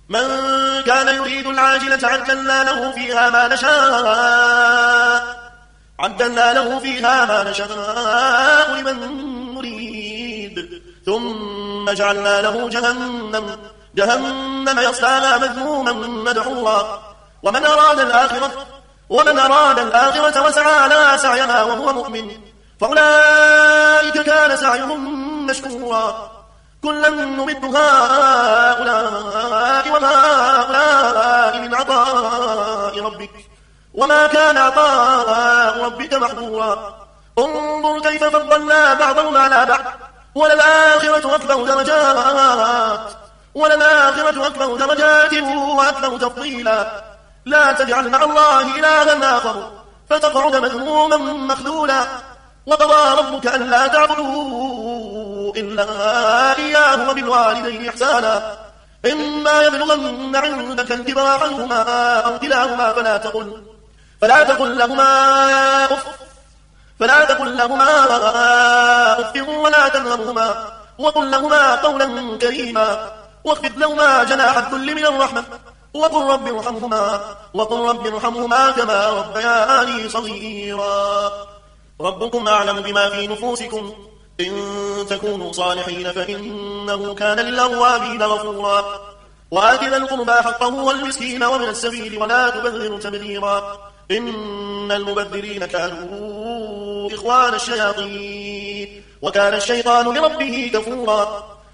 من كان يريد العاجلة عجلنا له فيها ما نشاء لمن نريد ثم جعلنا له جهنم يصلاها مذموما مدحورا ومن أراد الآخرة وسعى لها سعيها وهو مؤمن فأولئك كان سعيهم مشكورا كلا نمد هؤلاء وهؤلاء من عطاء ربك وما كان عطاء ربك محظورا انظر كيف فضلنا بعضهم على بعض وللآخرة أكبر درجات وأكبر تفضيلا لا تجعل مع الله إلها آخر فتقعد مذموما مخذولا وقضى ربك ألا تعبدوا إلا إياه وبالوالدين إحسانا إما يبلغن عندك الكبر أحدهما أو كلاهما فلا تقل لهما أف ولا تنهرهما وقل لهما قولا كريما واخفض لهما جناح الذل من الرحمة وقل رب ارحمهما كما ربياني صغيرا ربكم أعلم بما في نفوسكم إن تكونوا صالحين فإنه كان للأوابين غفورا وآت ذا القربى حقه والمسكين ومن السبيل ولا تبذر تبذيرا إن المبذرين كانوا إخوان الشياطين وكان الشيطان لربه كفورا